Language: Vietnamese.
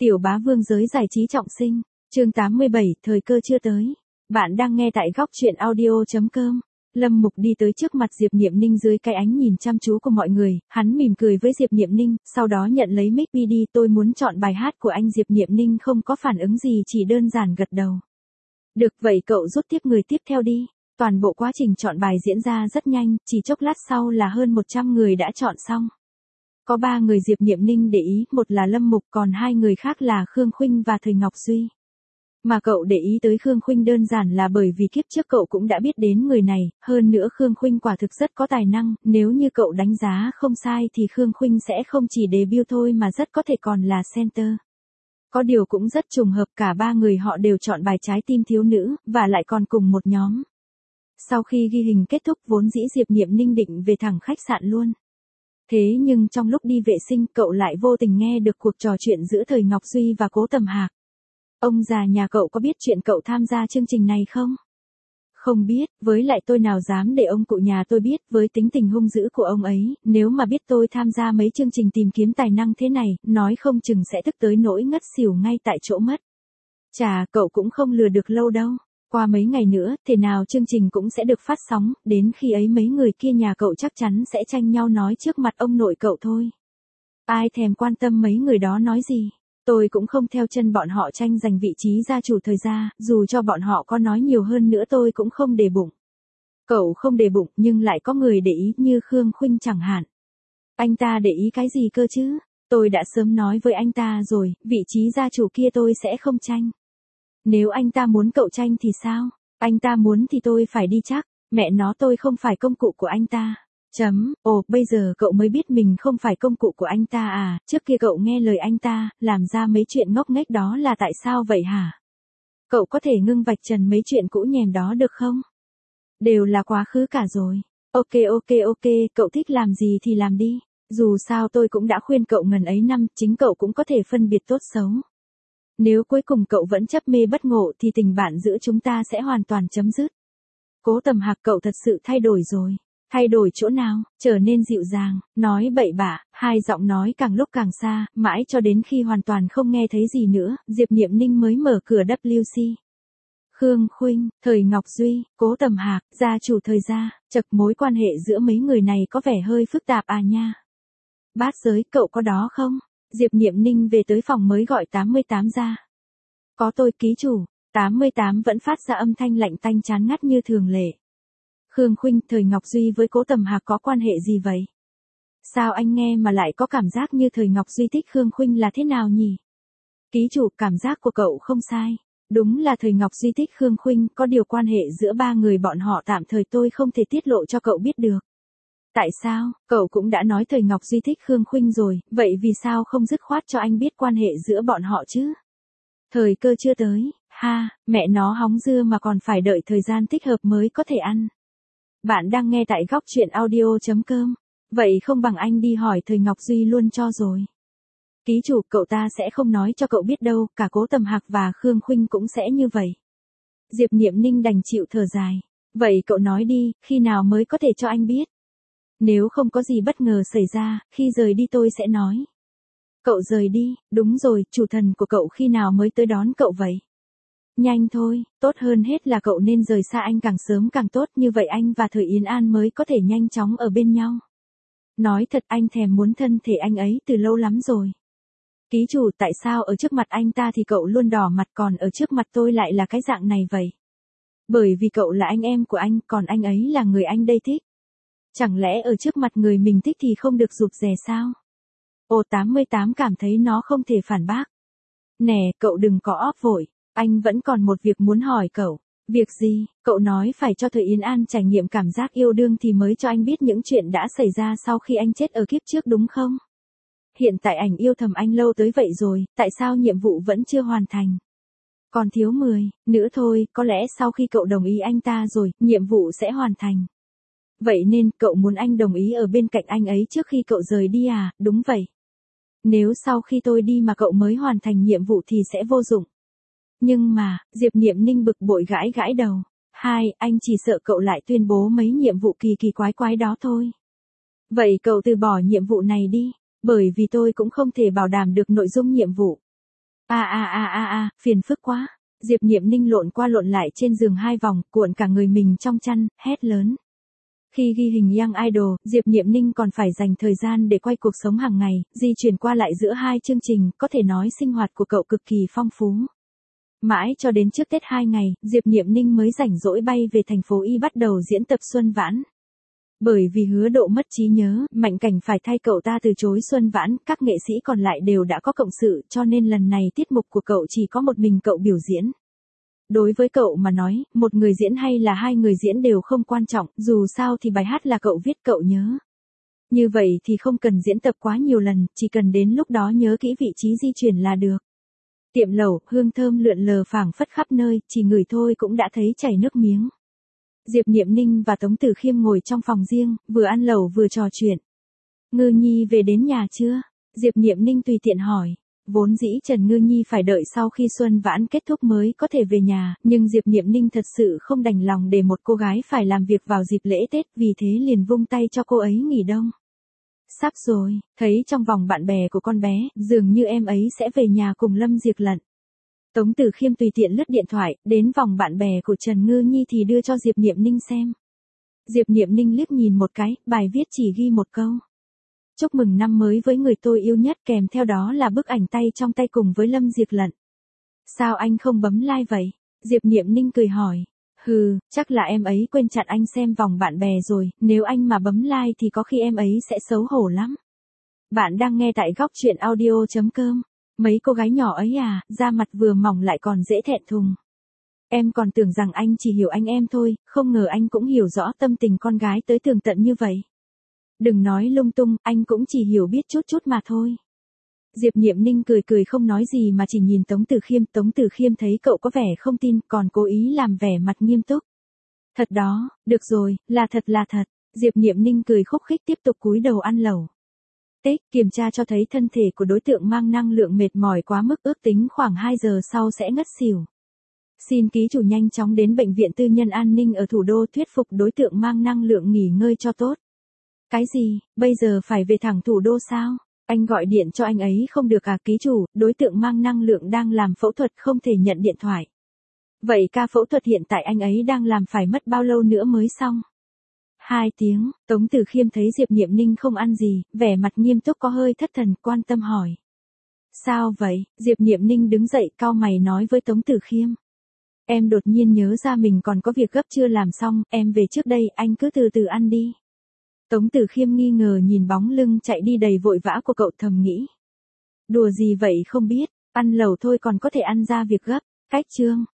Tiểu bá vương giới giải trí trọng sinh, chương 87, thời cơ chưa tới. Bạn đang nghe tại góc truyện audio.com. Lâm Mục đi tới trước mặt Diệp Niệm Ninh dưới cái ánh nhìn chăm chú của mọi người, hắn mỉm cười với Diệp Niệm Ninh, sau đó nhận lấy mic đi, tôi muốn chọn bài hát của anh. Diệp Niệm Ninh không có phản ứng gì, chỉ đơn giản gật đầu. Được vậy cậu rút tiếp người tiếp theo đi. Toàn bộ quá trình chọn bài diễn ra rất nhanh, chỉ chốc lát sau là hơn 100 người đã chọn xong. Có 3 người Diệp Niệm Ninh để ý, một là Lâm Mục, còn 2 người khác là Khương Khuynh và Thời Ngọc Duy. Mà cậu để ý tới Khương Khuynh đơn giản là bởi vì kiếp trước cậu cũng đã biết đến người này, hơn nữa Khương Khuynh quả thực rất có tài năng, nếu như cậu đánh giá không sai thì Khương Khuynh sẽ không chỉ debut thôi mà rất có thể còn là center. Có điều cũng rất trùng hợp, cả 3 người họ đều chọn bài Trái tim thiếu nữ, và lại còn cùng một nhóm. Sau khi ghi hình kết thúc vốn dĩ Diệp Niệm Ninh định về thẳng khách sạn luôn. Thế nhưng trong lúc đi vệ sinh cậu lại vô tình nghe được cuộc trò chuyện giữa Thời Ngọc Duy và Cố Tầm Hạc. Ông già nhà cậu có biết chuyện cậu tham gia chương trình này không? Không biết, với lại tôi nào dám để ông cụ nhà tôi biết, với tính tình hung dữ của ông ấy, nếu mà biết tôi tham gia mấy chương trình tìm kiếm tài năng thế này, nói không chừng sẽ tức tới nỗi ngất xỉu ngay tại chỗ mất. Chà, cậu cũng không lừa được lâu đâu. Qua mấy ngày nữa, thế nào chương trình cũng sẽ được phát sóng, đến khi ấy mấy người kia nhà cậu chắc chắn sẽ tranh nhau nói trước mặt ông nội cậu thôi. Ai thèm quan tâm mấy người đó nói gì. Tôi cũng không theo chân bọn họ tranh giành vị trí gia chủ thời gia, dù cho bọn họ có nói nhiều hơn nữa tôi cũng không để bụng. Cậu không để bụng nhưng lại có người để ý như Khương Khuynh chẳng hạn. Anh ta để ý cái gì cơ chứ? Tôi đã sớm nói với anh ta rồi, vị trí gia chủ kia tôi sẽ không tranh. Nếu anh ta muốn cậu tranh thì sao? Anh ta muốn thì tôi phải đi chắc, mẹ nó tôi không phải công cụ của anh ta. Ồ, bây giờ cậu mới biết mình không phải công cụ của anh ta à, trước kia cậu nghe lời anh ta, làm ra mấy chuyện ngốc nghếch đó là tại sao vậy hả? Cậu có thể ngưng vạch trần mấy chuyện cũ nhèm đó được không? Đều là quá khứ cả rồi. Ok, cậu thích làm gì thì làm đi. Dù sao tôi cũng đã khuyên cậu ngần ấy năm, chính cậu cũng có thể phân biệt tốt xấu. Nếu cuối cùng cậu vẫn chấp mê bất ngộ thì tình bạn giữa chúng ta sẽ hoàn toàn chấm dứt. Cố Tầm Hạc, cậu thật sự thay đổi rồi. Thay đổi chỗ nào? Trở nên dịu dàng, nói bậy bạ, hai giọng nói càng lúc càng xa, mãi cho đến khi hoàn toàn không nghe thấy gì nữa, Diệp Niệm Ninh mới mở cửa WC. Khương Khuynh, Thời Ngọc Duy, Cố Tầm Hạc, gia chủ Thời gia, chật mối quan hệ giữa mấy người này có vẻ hơi phức tạp à nha. Bát Giới, cậu có đó không? Diệp Niệm Ninh về tới phòng mới gọi 88 ra. Có tôi ký chủ. 88 vẫn phát ra âm thanh lạnh tanh chán ngắt như thường lệ. Khương Khuynh, Thời Ngọc Duy với Cố Tầm Hạc có quan hệ gì vậy? Sao anh nghe mà lại có cảm giác như Thời Ngọc Duy thích Khương Khuynh là thế nào nhỉ? Ký chủ, cảm giác của cậu không sai. Đúng là Thời Ngọc Duy thích Khương Khuynh, có điều quan hệ giữa 3 người bọn họ tạm thời tôi không thể tiết lộ cho cậu biết được. Tại sao? Cậu cũng đã nói Thời Ngọc Duy thích Khương Khuynh rồi, vậy vì sao không dứt khoát cho anh biết quan hệ giữa bọn họ chứ? Thời cơ chưa tới, ha, mẹ nó hóng dưa mà còn phải đợi thời gian thích hợp mới có thể ăn. Bạn đang nghe tại góc truyện audio.com. Vậy không bằng anh đi hỏi Thời Ngọc Duy luôn cho rồi. Ký chủ, cậu ta sẽ không nói cho cậu biết đâu, cả Cố Tầm Hạc và Khương Khuynh cũng sẽ như vậy. Diệp Niệm Ninh đành chịu thở dài. Vậy cậu nói đi, khi nào mới có thể cho anh biết? Nếu không có gì bất ngờ xảy ra, khi rời đi tôi sẽ nói. Cậu rời đi, đúng rồi, chủ thần của cậu khi nào mới tới đón cậu vậy? Nhanh thôi, tốt hơn hết là cậu nên rời xa anh càng sớm càng tốt, như vậy anh và Thời Yến An mới có thể nhanh chóng ở bên nhau. Nói thật anh thèm muốn thân thể anh ấy từ lâu lắm rồi. Ký chủ, tại sao ở trước mặt anh ta thì cậu luôn đỏ mặt còn ở trước mặt tôi lại là cái dạng này vậy? Bởi vì cậu là anh em của anh, còn anh ấy là người anh đây thích. Chẳng lẽ ở trước mặt người mình thích thì không được rụt rè sao? Ồ, 88 cảm thấy nó không thể phản bác. Nè, cậu đừng có óp vội. Anh vẫn còn một việc muốn hỏi cậu. Việc gì? Cậu nói phải cho Thời Yến An trải nghiệm cảm giác yêu đương thì mới cho anh biết những chuyện đã xảy ra sau khi anh chết ở kiếp trước đúng không? Hiện tại ảnh yêu thầm anh lâu tới vậy rồi, tại sao nhiệm vụ vẫn chưa hoàn thành? Còn thiếu 10 nữa thôi, có lẽ sau khi cậu đồng ý anh ta rồi, nhiệm vụ sẽ hoàn thành. Vậy nên, cậu muốn anh đồng ý ở bên cạnh anh ấy trước khi cậu rời đi à? Đúng vậy. Nếu sau khi tôi đi mà cậu mới hoàn thành nhiệm vụ thì sẽ vô dụng. Nhưng mà, Diệp Niệm Ninh bực bội gãi gãi đầu. Anh chỉ sợ cậu lại tuyên bố mấy nhiệm vụ kỳ quái quái đó thôi. Vậy cậu từ bỏ nhiệm vụ này đi, bởi vì tôi cũng không thể bảo đảm được nội dung nhiệm vụ. Phiền phức quá. Diệp Niệm Ninh lộn qua lộn lại trên giường 2 vòng, cuộn cả người mình trong chăn, hét lớn. Khi ghi hình Young Idol, Diệp Niệm Ninh còn phải dành thời gian để quay cuộc sống hàng ngày, di chuyển qua lại giữa 2 chương trình, có thể nói sinh hoạt của cậu cực kỳ phong phú. Mãi cho đến trước Tết 2 ngày, Diệp Niệm Ninh mới rảnh rỗi bay về thành phố Y bắt đầu diễn tập Xuân Vãn. Bởi vì Hứa Độ mất trí nhớ, Mạnh Cảnh phải thay cậu ta từ chối Xuân Vãn, các nghệ sĩ còn lại đều đã có cộng sự, cho nên lần này tiết mục của cậu chỉ có một mình cậu biểu diễn. Đối với cậu mà nói, một người diễn hay là 2 người diễn đều không quan trọng, dù sao thì bài hát là cậu viết cậu nhớ. Như vậy thì không cần diễn tập quá nhiều lần, chỉ cần đến lúc đó nhớ kỹ vị trí di chuyển là được. Tiệm lẩu, hương thơm lượn lờ phảng phất khắp nơi, chỉ ngửi thôi cũng đã thấy chảy nước miếng. Diệp Niệm Ninh và Tống Tử Khiêm ngồi trong phòng riêng, vừa ăn lẩu vừa trò chuyện. Ngư Nhi về đến nhà chưa? Diệp Niệm Ninh tùy tiện hỏi. Vốn dĩ Trần Ngư Nhi phải đợi sau khi Xuân Vãn kết thúc mới có thể về nhà, nhưng Diệp Niệm Ninh thật sự không đành lòng để một cô gái phải làm việc vào dịp lễ Tết, vì thế liền vung tay cho cô ấy nghỉ đông. Sắp rồi, thấy trong vòng bạn bè của con bé, dường như em ấy sẽ về nhà cùng Lâm Diệp Lận. Tống Tử Khiêm tùy tiện lướt điện thoại, đến vòng bạn bè của Trần Ngư Nhi thì đưa cho Diệp Niệm Ninh xem. Diệp Niệm Ninh liếc nhìn một cái, bài viết chỉ ghi một câu. Chúc mừng năm mới với người tôi yêu nhất, kèm theo đó là bức ảnh tay trong tay cùng với Lâm Diệp Lận. Sao anh không bấm like vậy? Diệp Niệm Ninh cười hỏi. Chắc là em ấy quên chặn anh xem vòng bạn bè rồi, nếu anh mà bấm like thì có khi em ấy sẽ xấu hổ lắm. Bạn đang nghe tại góc truyện audio.com. Mấy cô gái nhỏ ấy à, da mặt vừa mỏng lại còn dễ thẹn thùng. Em còn tưởng rằng anh chỉ hiểu anh em thôi, không ngờ anh cũng hiểu rõ tâm tình con gái tới tường tận như vậy. Đừng nói lung tung, anh cũng chỉ hiểu biết chút chút mà thôi. Diệp Niệm Ninh cười cười không nói gì mà chỉ nhìn Tống Tử Khiêm thấy cậu có vẻ không tin, còn cố ý làm vẻ mặt nghiêm túc. Thật đó, được rồi, là thật. Diệp Niệm Ninh cười khúc khích tiếp tục cúi đầu ăn lẩu. Kiểm tra cho thấy thân thể của đối tượng mang năng lượng mệt mỏi quá mức, ước tính khoảng 2 giờ sau sẽ ngất xỉu. Xin ký chủ nhanh chóng đến bệnh viện tư nhân an ninh ở thủ đô thuyết phục đối tượng mang năng lượng nghỉ ngơi cho tốt. Cái gì, bây giờ phải về thẳng thủ đô sao? Anh gọi điện cho anh ấy không được à? Ký chủ, đối tượng mang năng lượng đang làm phẫu thuật không thể nhận điện thoại. Vậy ca phẫu thuật hiện tại anh ấy đang làm phải mất bao lâu nữa mới xong? 2 tiếng, Tống Tử Khiêm thấy Diệp Niệm Ninh không ăn gì, vẻ mặt nghiêm túc có hơi thất thần, quan tâm hỏi. Sao vậy? Diệp Niệm Ninh đứng dậy cau mày nói với Tống Tử Khiêm. Em đột nhiên nhớ ra mình còn có việc gấp chưa làm xong, em về trước đây, anh cứ từ từ ăn đi. Tống Tử Khiêm nghi ngờ nhìn bóng lưng chạy đi đầy vội vã của cậu, thầm nghĩ. Đùa gì vậy không biết, ăn lẩu thôi còn có thể ăn ra việc gấp. Cách chương.